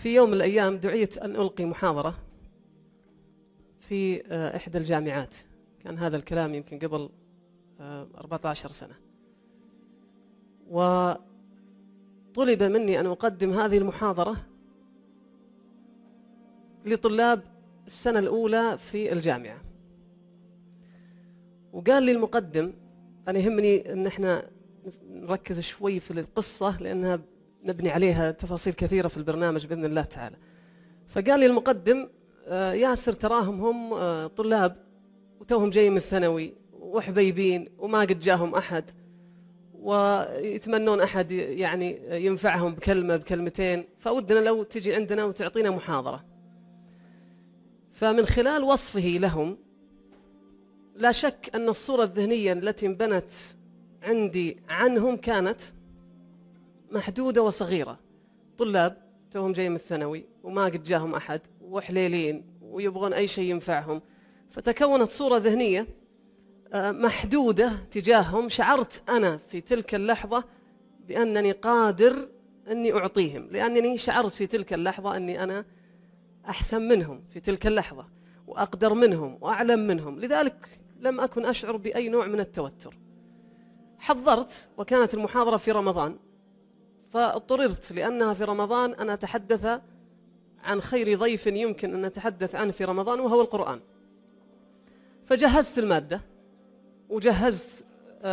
في يوم من الأيام دعيت أن ألقي محاضرة في إحدى الجامعات. كان هذا الكلام يمكن قبل 14 سنة، وطلب مني أن أقدم هذه المحاضرة لطلاب السنة الأولى في الجامعة. وقال لي المقدم، أنا يهمني أن احنا نركز شوي في القصة لأنها نبني عليها تفاصيل كثيرة في البرنامج بإذن الله تعالى. فقال لي المقدم: ياسر تراهم هم طلاب وتوهم جاي من الثانوي وحبيبين وما قد جاهم أحد، ويتمنون أحد يعني ينفعهم بكلمة بكلمتين، فودنا لو تجي عندنا وتعطينا محاضرة. فمن خلال وصفه لهم لا شك أن الصورة الذهنية التي انبنت عندي عنهم كانت محدودة وصغيرة. طلاب توهم جاي من الثانوي وما قد جاهم أحد وحليلين ويبغون أي شيء ينفعهم، فتكونت صورة ذهنية محدودة تجاههم. شعرت أنا في تلك اللحظة بأنني قادر أني أعطيهم، لأنني شعرت في تلك اللحظة أني أنا أحسن منهم في تلك اللحظة وأقدر منهم وأعلم منهم، لذلك لم أكن أشعر بأي نوع من التوتر. حضرت، وكانت المحاضرة في رمضان، فاضطررت لأنها في رمضان أن أتحدث عن خير ضيف يمكن أن نتحدث عنه في رمضان وهو القرآن. فجهزت المادة وجهزت،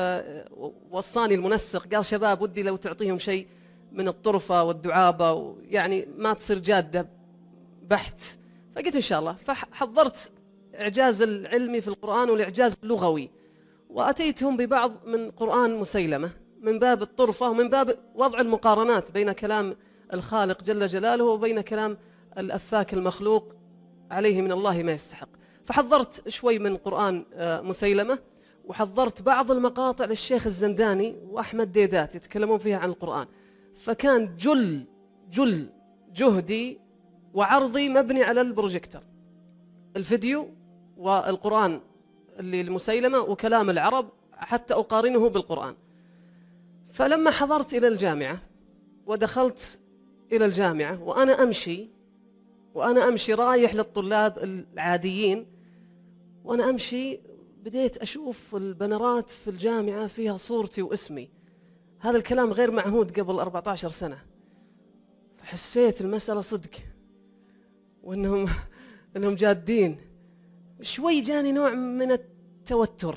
وصاني المنسق قال: شباب ودي لو تعطيهم شيء من الطرفة والدعابة، يعني ما تصير جادة بحت. فقلت إن شاء الله. فحضرت إعجاز العلمي في القرآن والإعجاز اللغوي، وأتيتهم ببعض من قرآن مسيلمة من باب الطرفة ومن باب وضع المقارنات بين كلام الخالق جل جلاله وبين كلام الأفاك المخلوق عليه من الله ما يستحق. فحضرت شوي من قرآن مسيلمة، وحضرت بعض المقاطع للشيخ الزنداني وأحمد ديدات يتكلمون فيها عن القرآن. فكان جل جهدي وعرضي مبني على البروجيكتور، الفيديو والقرآن اللي المسيلمة وكلام العرب حتى أقارنه بالقرآن. فلما حضرت إلى الجامعة ودخلت إلى الجامعة وأنا أمشي رايح للطلاب العاديين، وأنا أمشي بديت أشوف البنرات في الجامعة فيها صورتي واسمي. هذا الكلام غير معهود قبل 14 سنة. فحسيت المسألة صدق وأنهم جادين. شوي جاني نوع من التوتر.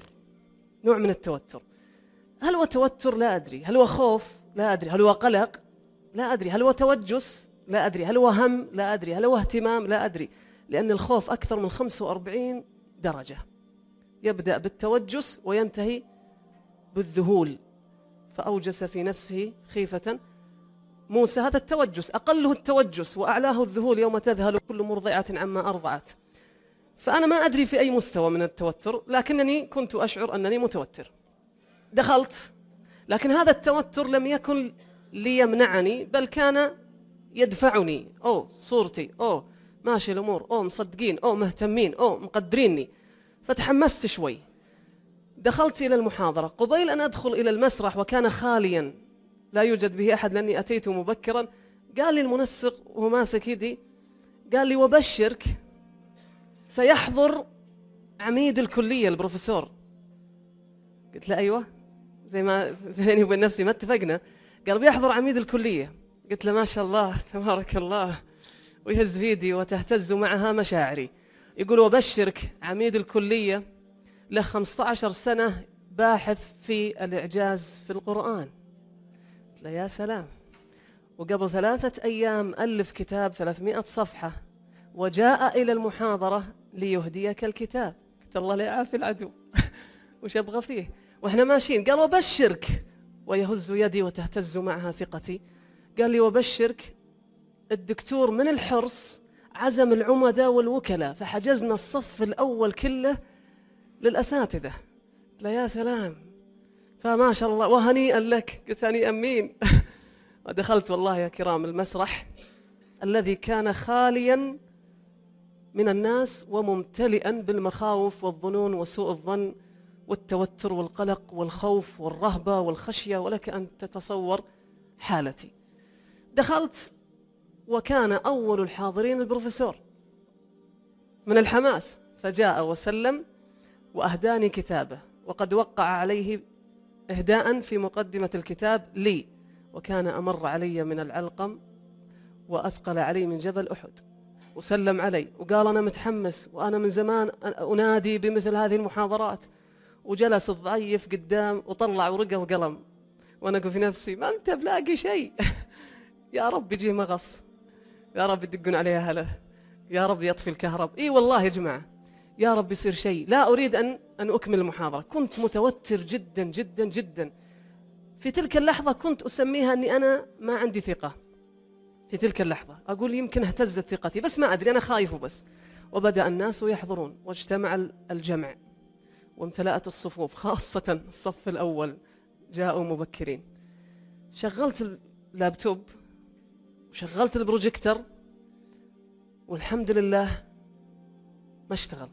هل هو توتر؟ لا أدري. هل هو خوف؟ لا أدري. هل هو قلق؟ لا أدري. هل هو توجس؟ لا أدري. هل هو هم؟ لا أدري. هل هو اهتمام؟ لا أدري. لأن الخوف أكثر من 45 درجة، يبدأ بالتوجس وينتهي بالذهول. فأوجس في نفسه خيفة موسى. هذا التوجس، أقله التوجس وأعلاه الذهول يوم تذهل كل مرضعة عما أرضعت. فأنا ما أدري في أي مستوى من التوتر، لكنني كنت أشعر أنني متوتر. دخلت، لكن هذا التوتر لم يكن ليمنعني، بل كان يدفعني. صورتي، ماشي الأمور، مصدقين، مهتمين، مقدريني. فتحمست شوي. دخلت إلى المحاضرة. قبيل أن أدخل إلى المسرح وكان خاليا لا يوجد به أحد لأني أتيت مبكرا، قال لي المنسق وهو ماسك يدي، قال لي: وبشرك سيحضر عميد الكلية البروفيسور. قلت له: أيوة، زي ما بيني وبين نفسي ما اتفقنا. قال: بيحضر عميد الكلية. قلت له: ما شاء الله تبارك الله. ويهز في يدي وتهتز معها مشاعري. يقول: وبشرك عميد الكلية له 15 سنة باحث في الإعجاز في القرآن. قلت له: يا سلام. وقبل 3 أيام ألف كتاب 300 صفحة وجاء إلى المحاضرة ليهديك الكتاب. قلت: الله لا يعافي العدو. وش أبغى فيه وإحنا ماشيين؟ قال: وبشرك، ويهز يدي وتهتز معها ثقتي. قال لي: وبشرك الدكتور من الحرص عزم العمداء والوكلاء، فحجزنا الصف الأول كله للأساتذة. قلت له: يا سلام. فما شاء الله وهنيئا لك. قلت: هنيئا مين؟ ودخلت والله يا كرام المسرح الذي كان خاليا من الناس وممتلئا بالمخاوف والظنون وسوء الظن والتوتر والقلق والخوف والرهبة والخشية، ولك أن تتصور حالتي. دخلت وكان أول الحاضرين البروفيسور من الحماس، فجاء وسلم وأهداني كتابه، وقد وقع عليه إهداء في مقدمة الكتاب لي، وكان أمر علي من العلقم وأثقل علي من جبل أحد، وسلم علي وقال أنا متحمس وأنا من زمان أنادي بمثل هذه المحاضرات، وجلس الضعيف قدام وطلع ورقة وقلم، وأنا أقول في نفسي ما أنت بلاقي شيء يا رب يجي مغص، يا رب يدقون عليها هلا، يا رب يطفي الكهرب. إي والله يا جماعة يا رب يصير شيء. لا أريد أن أكمل المحاضرة، كنت متوتر جدا جدا جدا في تلك اللحظة. كنت أسميها أني أنا ما عندي ثقة في تلك اللحظة، أقول يمكن اهتزت ثقتي بس ما أدري، أنا خايف وبس. وبدأ الناس يحضرون واجتمع الجمع وامتلأت الصفوف، خاصة الصف الأول جاءوا مبكرين. شغلت اللابتوب وشغلت البروجيكتر والحمد لله ما اشتغل.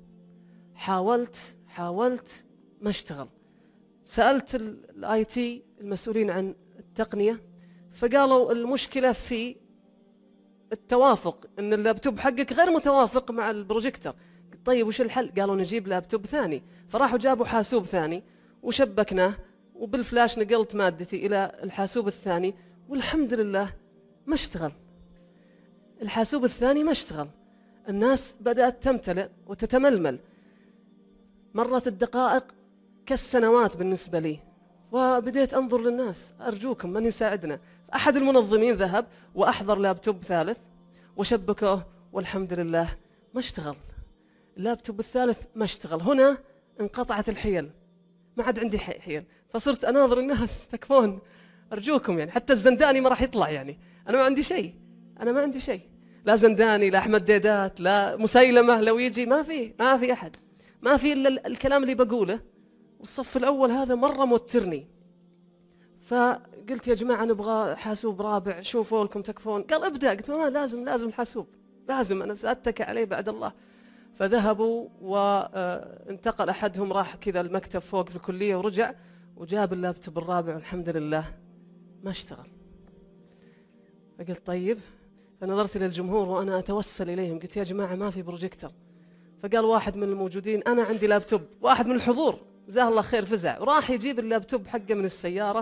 حاولت ما اشتغل. سألت الاي تي المسؤولين عن التقنية، فقالوا المشكلة في التوافق، ان اللابتوب حقك غير متوافق مع البروجيكتر. طيب وش الحل؟ قالوا نجيب لابتوب ثاني، فراحوا جابوا حاسوب ثاني وشبكناه، وبالفلاش نقلت مادتي إلى الحاسوب الثاني، والحمد لله ما اشتغل. الحاسوب الثاني ما اشتغل. الناس بدأت تمتلئ وتتململ. مرت الدقائق كالسنوات بالنسبة لي، وبديت أنظر للناس أرجوكم من يساعدنا. أحد المنظمين ذهب وأحضر لابتوب ثالث وشبكه، والحمد لله ما اشتغل. اللابتوب الثالث ما اشتغل. هنا انقطعت الحيل، ما عاد عندي حيل، فصرت أناظر الناس تكفون أرجوكم، يعني حتى الزنداني ما راح يطلع، يعني أنا ما عندي شيء، أنا ما عندي شيء، لا زنداني لا أحمد ديدات لا مسيلمة لو يجي، ما في أحد، ما في إلا الكلام اللي بقوله. والصف الأول هذا مرة موترني، فقلت يا جماعة نبغى حاسوب رابع، شوفوا لكم تكفون. قال ابدأ. قلت ما لازم الحاسوب، لازم أنا سأتكئ عليه بعد الله. فذهبوا وانتقل أحدهم راح كذا المكتب فوق في الكلية ورجع وجاب اللابتوب الرابع، والحمد لله ما اشتغل. فقلت طيب، فنظرت إلى الجمهور وأنا أتوسل إليهم، قلت يا جماعة ما في بروجيكتر. فقال واحد من الموجودين أنا عندي لابتوب. واحد من الحضور جزاه الله خير فزع وراح يجيب اللابتوب حقه من السيارة،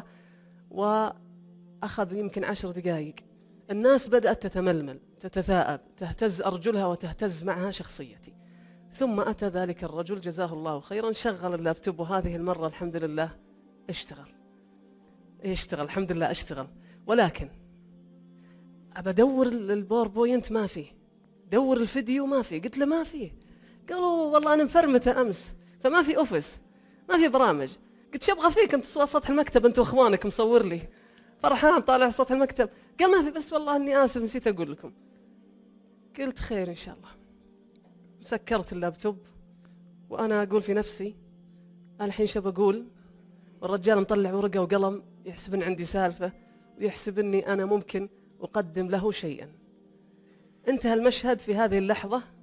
وأخذ يمكن 10 دقائق. الناس بدأت تتململ، تتثاءب، تهتز أرجلها وتهتز معها شخصيتي. ثم أتى ذلك الرجل جزاه الله خيرا، شغل اللابتوب، وهذه المرة الحمد لله اشتغل الحمد لله اشتغل. ولكن أبى أدور الباوربوينت ما فيه، دور الفيديو ما فيه. قلت له ما فيه. قالوا والله أنا مفرمته أمس فما في أوفيس، ما في برامج. قلت شو أبغى فيك أنت سطح المكتب أنت وإخوانك مصور لي فرحان طالع سطح المكتب. قال ما في، بس والله إني آسف نسيت أقول لكم. قلت خير إن شاء الله. سكرت اللابتوب وأنا أقول في نفسي الحين شو بقول، والرجال مطلع ورقة وقلم يحسب إن عندي سالفة ويحسب إني أنا ممكن أقدم له شيئا. انتهى المشهد في هذه اللحظة